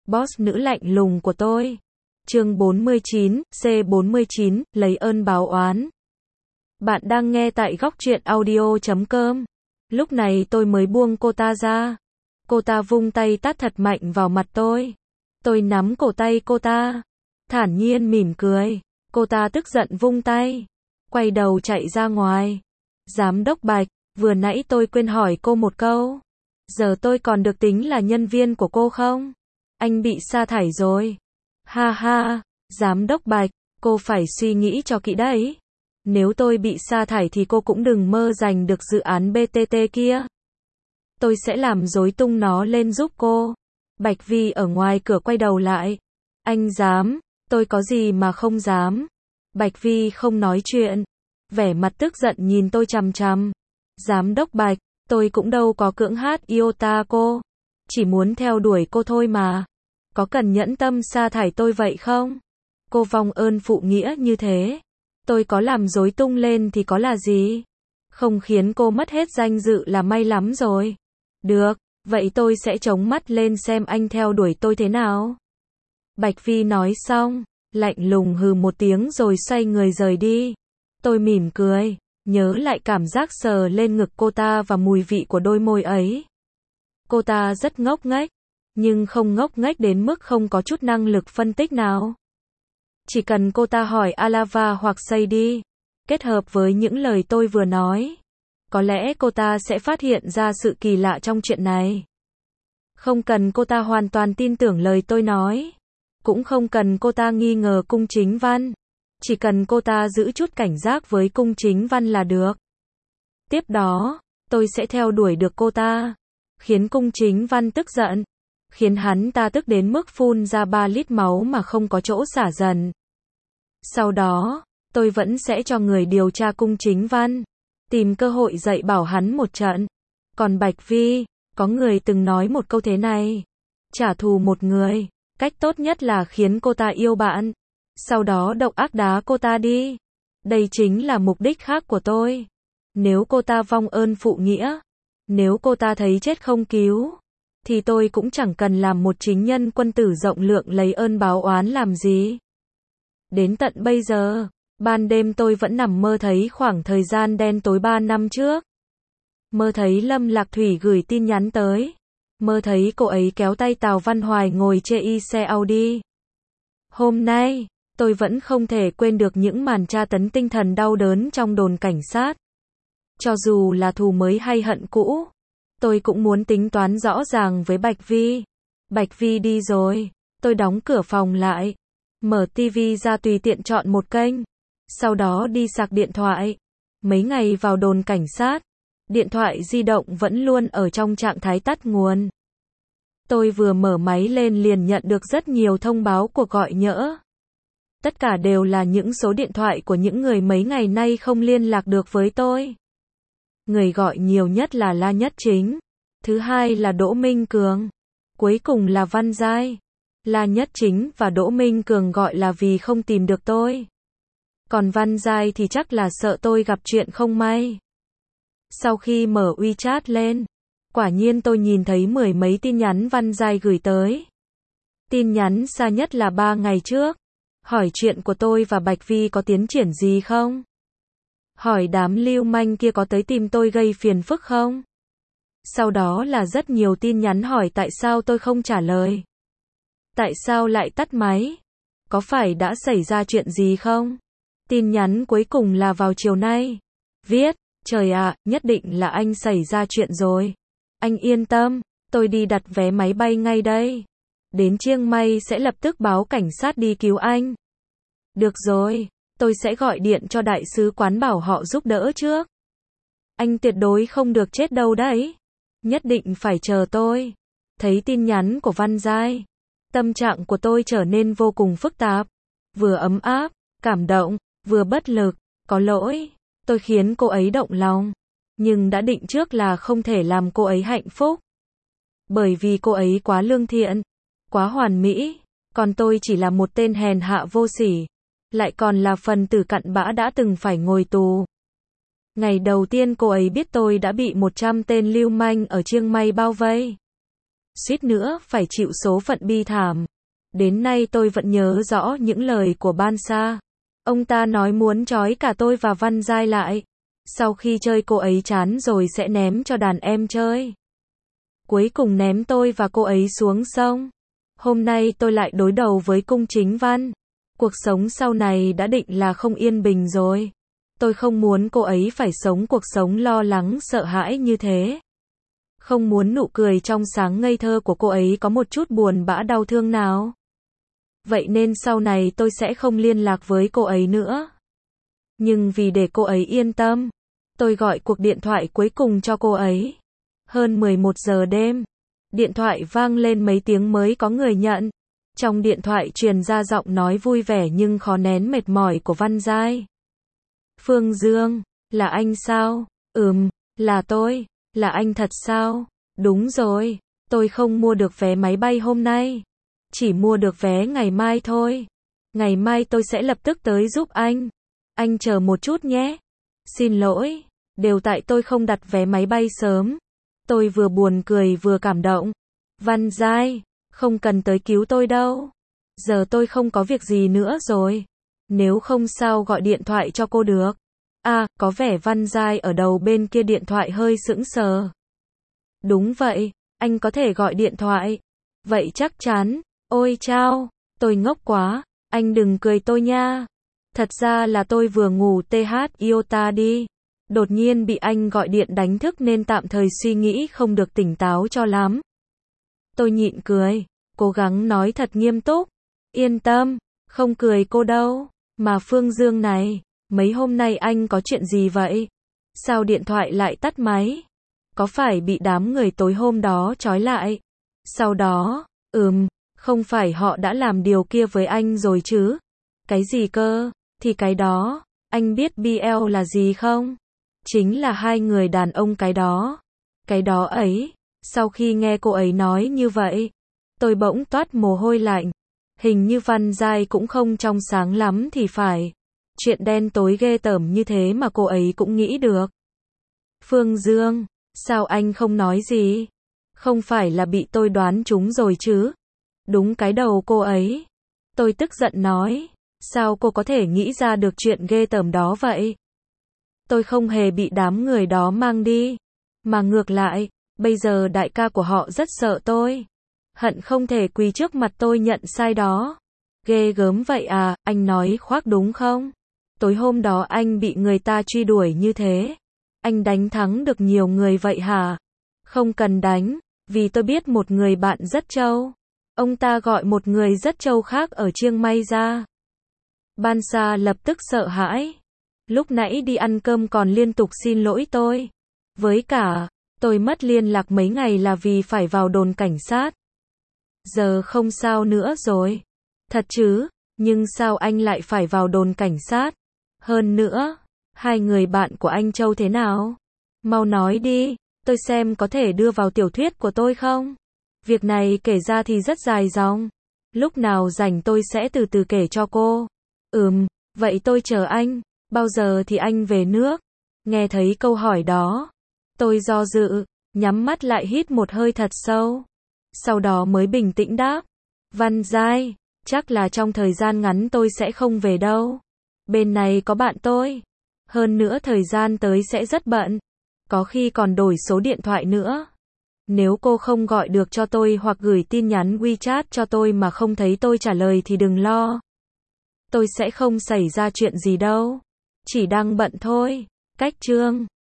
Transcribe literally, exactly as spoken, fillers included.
boss nữ lạnh lùng của tôi. Chương bốn mươi chín, C bốn mươi chín, lấy ơn báo oán. Bạn đang nghe tại góc truyện audio chấm com. Lúc này tôi mới buông cô ta ra. Cô ta vung tay tát thật mạnh vào mặt tôi. Tôi nắm cổ tay cô ta, thản nhiên mỉm cười. Cô ta tức giận vung tay, quay đầu chạy ra ngoài. Giám đốc Bạch, vừa nãy tôi quên hỏi cô một câu. Giờ tôi còn được tính là nhân viên của cô không? Anh bị sa thải rồi. Ha ha, giám đốc Bạch, cô phải suy nghĩ cho kỹ đấy. Nếu tôi bị sa thải thì cô cũng đừng mơ giành được dự án bê tê tê kia. Tôi sẽ làm rối tung nó lên giúp cô. Bạch Vi ở ngoài cửa quay đầu lại. Anh dám, tôi có gì mà không dám. Bạch Vi không nói chuyện, vẻ mặt tức giận nhìn tôi chằm chằm. Giám đốc Bạch, tôi cũng đâu có cưỡng hát iota cô. Chỉ muốn theo đuổi cô thôi mà. Có cần nhẫn tâm sa thải tôi vậy không? Cô vong ơn phụ nghĩa như thế. Tôi có làm rối tung lên thì có là gì? Không khiến cô mất hết danh dự là may lắm rồi. Được, vậy tôi sẽ chống mắt lên xem anh theo đuổi tôi thế nào. Bạch Vi nói xong, lạnh lùng hừ một tiếng rồi xoay người rời đi. Tôi mỉm cười, nhớ lại cảm giác sờ lên ngực cô ta và mùi vị của đôi môi ấy. Cô ta rất ngốc nghếch, nhưng không ngốc nghếch đến mức không có chút năng lực phân tích nào. Chỉ cần cô ta hỏi Alava hoặc Sadie, kết hợp với những lời tôi vừa nói, có lẽ cô ta sẽ phát hiện ra sự kỳ lạ trong chuyện này. Không cần cô ta hoàn toàn tin tưởng lời tôi nói, cũng không cần cô ta nghi ngờ Cung Chính Văn, chỉ cần cô ta giữ chút cảnh giác với Cung Chính Văn là được. Tiếp đó, tôi sẽ theo đuổi được cô ta, khiến Cung Chính Văn tức giận, khiến hắn ta tức đến mức phun ra ba lít máu mà không có chỗ xả dần. Sau đó, tôi vẫn sẽ cho người điều tra Cung Chính Văn, tìm cơ hội dạy bảo hắn một trận. Còn Bạch Vi, có người từng nói một câu thế này: trả thù một người, cách tốt nhất là khiến cô ta yêu bạn, sau đó độc ác đá cô ta đi. Đây chính là mục đích khác của tôi. Nếu cô ta vong ơn phụ nghĩa, nếu cô ta thấy chết không cứu, thì tôi cũng chẳng cần làm một chính nhân quân tử rộng lượng lấy ơn báo oán làm gì. Đến tận bây giờ, ban đêm tôi vẫn nằm mơ thấy khoảng thời gian đen tối ba năm trước. Mơ thấy Lâm Lạc Thủy gửi tin nhắn tới. Mơ thấy cô ấy kéo tay Tào Văn Hoài ngồi chê y xe Audi. Hôm nay, tôi vẫn không thể quên được những màn tra tấn tinh thần đau đớn trong đồn cảnh sát. Cho dù là thù mới hay hận cũ, tôi cũng muốn tính toán rõ ràng với Bạch Vi. Bạch Vi đi rồi, tôi đóng cửa phòng lại, mở tivi ra tùy tiện chọn một kênh, sau đó đi sạc điện thoại. Mấy ngày vào đồn cảnh sát, điện thoại di động vẫn luôn ở trong trạng thái tắt nguồn. Tôi vừa mở máy lên liền nhận được rất nhiều thông báo cuộc gọi nhỡ. Tất cả đều là những số điện thoại của những người mấy ngày nay không liên lạc được với tôi. Người gọi nhiều nhất là La Nhất Chính, thứ hai là Đỗ Minh Cường, cuối cùng là Văn Giai. La Nhất Chính và Đỗ Minh Cường gọi là vì không tìm được tôi. Còn Văn Giai thì chắc là sợ tôi gặp chuyện không may. Sau khi mở WeChat lên, quả nhiên tôi nhìn thấy mười mấy tin nhắn Văn Giai gửi tới. Tin nhắn xa nhất là ba ngày trước, hỏi chuyện của tôi và Bạch Vi có tiến triển gì không? Hỏi đám lưu manh kia có tới tìm tôi gây phiền phức không? Sau đó là rất nhiều tin nhắn hỏi tại sao tôi không trả lời. Tại sao lại tắt máy? Có phải đã xảy ra chuyện gì không? Tin nhắn cuối cùng là vào chiều nay. Viết, trời ạ, nhất định là anh xảy ra chuyện rồi. Anh yên tâm, tôi đi đặt vé máy bay ngay đây. Đến Chiang Mai sẽ lập tức báo cảnh sát đi cứu anh. Được rồi, tôi sẽ gọi điện cho đại sứ quán bảo họ giúp đỡ trước. Anh tuyệt đối không được chết đâu đấy. Nhất định phải chờ tôi. Thấy tin nhắn của Văn Giai, tâm trạng của tôi trở nên vô cùng phức tạp. Vừa ấm áp, cảm động, vừa bất lực. Có lỗi, tôi khiến cô ấy động lòng, nhưng đã định trước là không thể làm cô ấy hạnh phúc. Bởi vì cô ấy quá lương thiện, quá hoàn mỹ, còn tôi chỉ là một tên hèn hạ vô sỉ, lại còn là phần tử cặn bã đã từng phải ngồi tù. Ngày đầu tiên cô ấy biết tôi đã bị một trăm tên lưu manh ở Chiang Mai bao vây. suýt nữa phải chịu số phận bi thảm. Đến nay tôi vẫn nhớ rõ những lời của Ban Sa. Ông ta nói muốn trói cả tôi và Văn Giai lại. Sau khi chơi cô ấy chán rồi sẽ ném cho đàn em chơi. Cuối cùng ném tôi và cô ấy xuống sông. Hôm nay tôi lại đối đầu với Cung Chính Văn. Cuộc sống sau này đã định là không yên bình rồi. Tôi không muốn cô ấy phải sống cuộc sống lo lắng sợ hãi như thế. Không muốn nụ cười trong sáng ngây thơ của cô ấy có một chút buồn bã đau thương nào. Vậy nên sau này tôi sẽ không liên lạc với cô ấy nữa. Nhưng vì để cô ấy yên tâm, tôi gọi cuộc điện thoại cuối cùng cho cô ấy. Hơn mười một giờ đêm, điện thoại vang lên mấy tiếng mới có người nhận. Trong điện thoại truyền ra giọng nói vui vẻ nhưng khó nén mệt mỏi của Văn Giai. Phương Dương, là anh sao? Ừm, là tôi. Là anh thật sao? Đúng rồi, tôi không mua được vé máy bay hôm nay. Chỉ mua được vé ngày mai thôi. Ngày mai tôi sẽ lập tức tới giúp anh. Anh chờ một chút nhé. Xin lỗi, đều tại tôi không đặt vé máy bay sớm. Tôi vừa buồn cười vừa cảm động. Văn Giai, không cần tới cứu tôi đâu. Giờ tôi không có việc gì nữa rồi. Nếu không sao gọi điện thoại cho cô được. À, có vẻ Văn Giai ở đầu bên kia điện thoại hơi sững sờ. Đúng vậy, anh có thể gọi điện thoại. Vậy chắc chắn. Ôi chao, tôi ngốc quá. Anh đừng cười tôi nha. Thật ra là tôi vừa ngủ tê hát iota đi. Đột nhiên bị anh gọi điện đánh thức nên tạm thời suy nghĩ không được tỉnh táo cho lắm. Tôi nhịn cười, cố gắng nói thật nghiêm túc. Yên tâm, không cười cô đâu. Mà Phương Dương này, mấy hôm nay anh có chuyện gì vậy? Sao điện thoại lại tắt máy? Có phải bị đám người tối hôm đó trói lại? Sau đó, ừm, không phải họ đã làm điều kia với anh rồi chứ? Cái gì cơ? Thì cái đó, anh biết bê lờ là gì không? Chính là hai người đàn ông cái đó. Cái đó ấy, sau khi nghe cô ấy nói như vậy, tôi bỗng toát mồ hôi lạnh. Hình như Văn Giai cũng không trong sáng lắm thì phải. Chuyện đen tối ghê tởm như thế mà cô ấy cũng nghĩ được. Phương Dương, sao anh không nói gì? Không phải là bị tôi đoán trúng rồi chứ? Đúng cái đầu cô ấy. Tôi tức giận nói, sao cô có thể nghĩ ra được chuyện ghê tởm đó vậy? Tôi không hề bị đám người đó mang đi. Mà ngược lại, bây giờ đại ca của họ rất sợ tôi. Hận không thể quỳ trước mặt tôi nhận sai đó. Ghê gớm vậy à, anh nói khoác đúng không? Tối hôm đó anh bị người ta truy đuổi như thế. Anh đánh thắng được nhiều người vậy hả? Không cần đánh, vì tôi biết một người bạn rất trâu. Ông ta gọi một người rất trâu khác ở Chiang Mai ra. Ban Sa lập tức sợ hãi. Lúc nãy đi ăn cơm còn liên tục xin lỗi tôi. Với cả, tôi mất liên lạc mấy ngày là vì phải vào đồn cảnh sát. Giờ không sao nữa rồi. Thật chứ, nhưng sao anh lại phải vào đồn cảnh sát? Hơn nữa, hai người bạn của anh Châu thế nào? Mau nói đi, tôi xem có thể đưa vào tiểu thuyết của tôi không? Việc này kể ra thì rất dài dòng. Lúc nào rảnh tôi sẽ từ từ kể cho cô. Ừm, vậy tôi chờ anh. Bao giờ thì anh về nước? Nghe thấy câu hỏi đó, tôi do dự, nhắm mắt lại hít một hơi thật sâu. Sau đó mới bình tĩnh đáp. Văn Giai, chắc là trong thời gian ngắn tôi sẽ không về đâu. Bên này có bạn tôi. Hơn nữa thời gian tới sẽ rất bận. Có khi còn đổi số điện thoại nữa. Nếu cô không gọi được cho tôi hoặc gửi tin nhắn WeChat cho tôi mà không thấy tôi trả lời thì đừng lo. Tôi sẽ không xảy ra chuyện gì đâu. Chỉ đang bận thôi. Cách chương